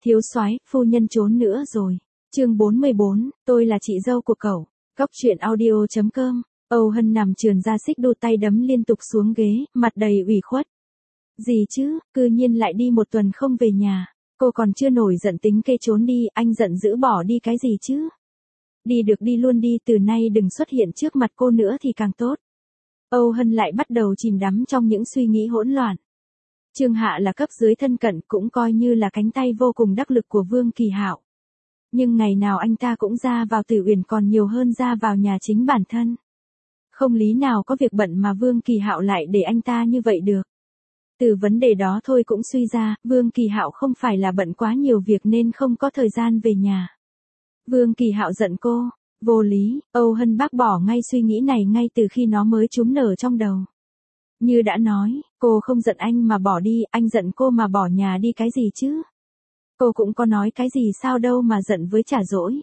Thiếu soái, phu nhân trốn nữa rồi. Chương 44, tôi là chị dâu của cậu. Góc truyện audio.com. Âu Hân nằm trườn ra xích đu, tay đấm liên tục xuống ghế, mặt đầy ủy khuất. Gì chứ, cư nhiên lại đi một tuần không về nhà. Cô còn chưa nổi giận tính kê trốn đi, anh giận dữ bỏ đi cái gì chứ? Đi được đi luôn đi, từ nay đừng xuất hiện trước mặt cô nữa thì càng tốt. Âu Hân lại bắt đầu chìm đắm trong những suy nghĩ hỗn loạn. Trương Hạ là cấp dưới thân cận, cũng coi như là cánh tay vô cùng đắc lực của Vương Kỳ Hạo. Nhưng ngày nào anh ta cũng ra vào Tử Uyển còn nhiều hơn ra vào nhà chính bản thân. Không lý nào có việc bận mà Vương Kỳ Hạo lại để anh ta như vậy được. Từ vấn đề đó thôi cũng suy ra, Vương Kỳ Hạo không phải là bận quá nhiều việc nên không có thời gian về nhà. Vương Kỳ Hạo giận cô, vô lý. Âu Hân bác bỏ ngay suy nghĩ này ngay từ khi nó mới chúm nở trong đầu. Như đã nói, cô không giận anh mà bỏ đi, anh giận cô mà bỏ nhà đi cái gì chứ? Cô cũng có nói cái gì sao đâu mà giận với trả dỗi.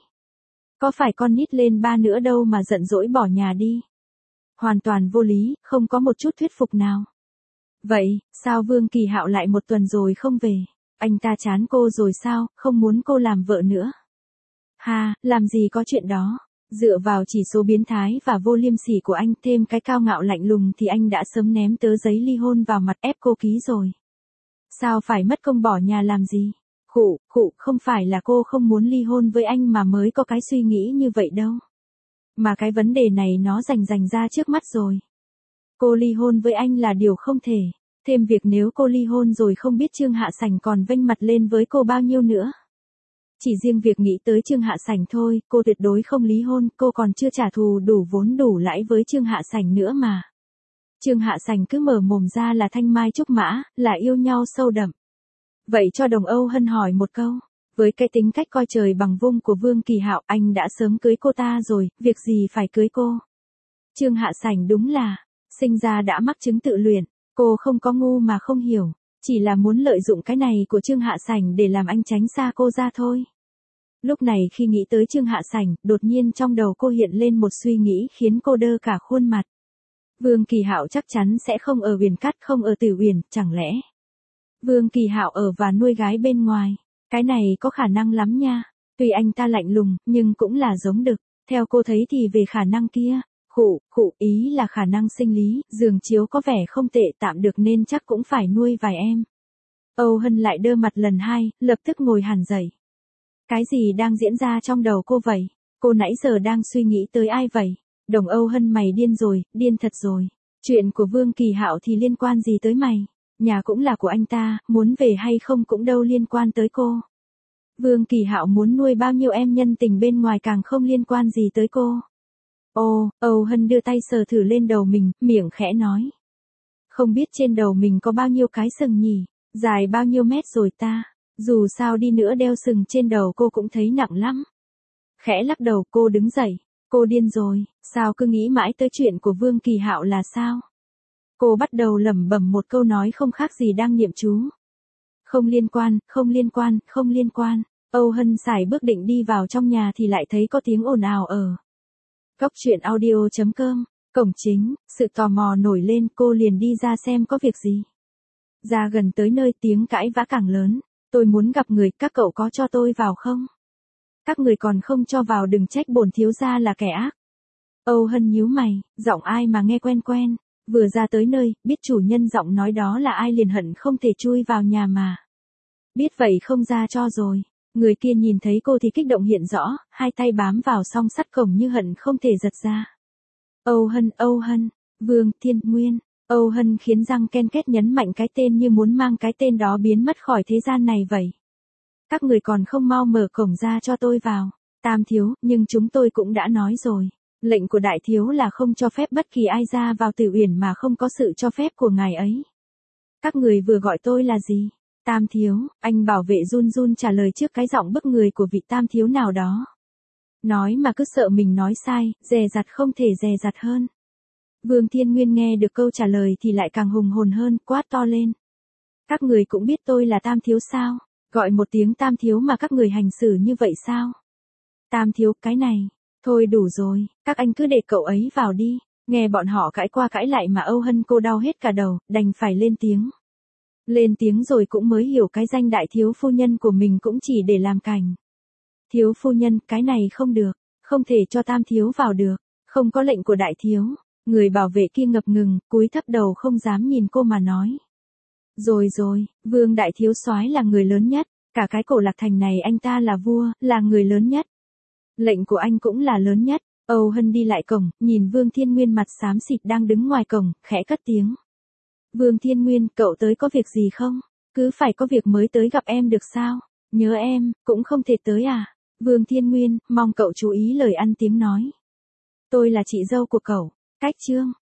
Có phải con nít lên ba nữa đâu mà giận dỗi bỏ nhà đi. Hoàn toàn vô lý, không có một chút thuyết phục nào. Vậy, sao Vương Kỳ Hạo lại một tuần rồi không về? Anh ta chán cô rồi sao, không muốn cô làm vợ nữa? Ha, làm gì có chuyện đó. Dựa vào chỉ số biến thái và vô liêm sỉ của anh thêm cái cao ngạo lạnh lùng thì anh đã sớm ném tờ giấy ly hôn vào mặt ép cô ký rồi. Sao phải mất công bỏ nhà làm gì? Không phải là cô không muốn ly hôn với anh mà mới có cái suy nghĩ như vậy đâu. Mà cái vấn đề này nó rành ra trước mắt rồi. Cô ly hôn với anh là điều không thể. Thêm việc nếu cô ly hôn rồi không biết Trương Hạ Sảnh còn vênh mặt lên với cô bao nhiêu nữa. Chỉ riêng việc nghĩ tới Trương Hạ Sảnh thôi, cô tuyệt đối không ly hôn, cô còn chưa trả thù đủ vốn đủ lãi với Trương Hạ Sảnh nữa mà. Trương Hạ Sảnh cứ mở mồm ra là thanh mai trúc mã, là yêu nhau sâu đậm. Vậy cho đồng Âu Hân hỏi một câu, với cái tính cách coi trời bằng vung của Vương Kỳ Hạo, anh đã sớm cưới cô ta rồi, việc gì phải cưới cô? Trương Hạ Sảnh đúng là, sinh ra đã mắc chứng tự luyện, cô không có ngu mà không hiểu, chỉ là muốn lợi dụng cái này của Trương Hạ Sảnh để làm anh tránh xa cô ra thôi. Lúc này khi nghĩ tới Trương Hạ Sảnh, đột nhiên trong đầu cô hiện lên một suy nghĩ khiến cô đơ cả khuôn mặt. Vương Kỳ Hạo chắc chắn sẽ không ở Uyển Cát, không ở Tử Uyển, chẳng lẽ Vương Kỳ Hạo ở và nuôi gái bên ngoài? Cái này có khả năng lắm nha. Tuy anh ta lạnh lùng, nhưng cũng là giống đực. Theo cô thấy thì về khả năng kia, ý là khả năng sinh lý, giường chiếu có vẻ không tệ tạm được nên chắc cũng phải nuôi vài em. Âu Hân lại đơ mặt lần hai, lập tức ngồi hẳn dậy. Cái gì đang diễn ra trong đầu cô vậy? Cô nãy giờ đang suy nghĩ tới ai vậy? Đồng Âu Hân mày điên rồi, điên thật rồi. Chuyện của Vương Kỳ Hạo thì liên quan gì tới mày? Nhà cũng là của anh ta, muốn về hay không cũng đâu liên quan tới cô. Vương Kỳ Hạo muốn nuôi bao nhiêu em nhân tình bên ngoài càng không liên quan gì tới cô. Âu Hân đưa tay sờ thử lên đầu mình, miệng khẽ nói. Không biết trên đầu mình có bao nhiêu cái sừng nhỉ, dài bao nhiêu mét rồi ta, dù sao đi nữa đeo sừng trên đầu cô cũng thấy nặng lắm. Khẽ lắc đầu cô đứng dậy, cô điên rồi, sao cứ nghĩ mãi tới chuyện của Vương Kỳ Hạo là sao? Cô bắt đầu lẩm bẩm một câu nói không khác gì đang niệm chú. Không liên quan. Âu Hân sải bước định đi vào trong nhà thì lại thấy có tiếng ồn ào ở góc truyện audio.com. Cổng chính, sự tò mò nổi lên, cô liền đi ra xem có việc gì. Ra gần tới nơi tiếng cãi vã càng lớn. Tôi muốn gặp người, các cậu có cho tôi vào không? Các người còn không cho vào đừng trách bổn thiếu gia là kẻ ác. Âu Hân nhíu mày, giọng ai mà nghe quen quen. Vừa ra tới nơi, biết chủ nhân giọng nói đó là ai liền hận không thể chui vào nhà mà. Biết vậy không ra cho rồi. Người kia nhìn thấy cô thì kích động hiện rõ, hai tay bám vào song sắt cổng như hận không thể giật ra. Âu Hân, Vương Thiên Nguyên. Âu Hân khiến răng ken két nhấn mạnh cái tên như muốn mang cái tên đó biến mất khỏi thế gian này vậy. Các người còn không mau mở cổng ra cho tôi vào. Tam thiếu, nhưng chúng tôi cũng đã nói rồi. Lệnh của đại thiếu là không cho phép bất kỳ ai ra vào Tử Uyển mà không có sự cho phép của ngài ấy. Các người vừa gọi tôi là gì? Tam thiếu, anh bảo vệ run trả lời trước cái giọng bức người của vị tam thiếu nào đó. Nói mà cứ sợ mình nói sai, dè dặt không thể dè dặt hơn. Vương Thiên Nguyên nghe được câu trả lời thì lại càng hùng hồn hơn, quát to lên. Các người cũng biết tôi là tam thiếu sao? Gọi một tiếng tam thiếu mà các người hành xử như vậy sao? Tam thiếu, cái này. Thôi đủ rồi, các anh cứ để cậu ấy vào đi. Nghe bọn họ cãi qua cãi lại mà Âu Hân cô đau hết cả đầu, đành phải lên tiếng. Lên tiếng rồi cũng mới hiểu cái danh đại thiếu phu nhân của mình cũng chỉ để làm cảnh. Thiếu phu nhân, cái này không được, không thể cho tam thiếu vào được, không có lệnh của đại thiếu. Người bảo vệ kia ngập ngừng, cúi thấp đầu không dám nhìn cô mà nói. Rồi rồi, Vương đại thiếu soái là người lớn nhất, cả cái Cổ Lạc Thành này anh ta là vua, là người lớn nhất. Lệnh của anh cũng là lớn nhất. Âu Hân đi lại cổng, nhìn Vương Thiên Nguyên mặt xám xịt đang đứng ngoài cổng, khẽ cất tiếng. Vương Thiên Nguyên, cậu tới có việc gì không? Cứ phải có việc mới tới gặp em được sao? Nhớ em, cũng không thể tới à? Vương Thiên Nguyên, mong cậu chú ý lời ăn tiếng nói. Tôi là chị dâu của cậu. Cách chương.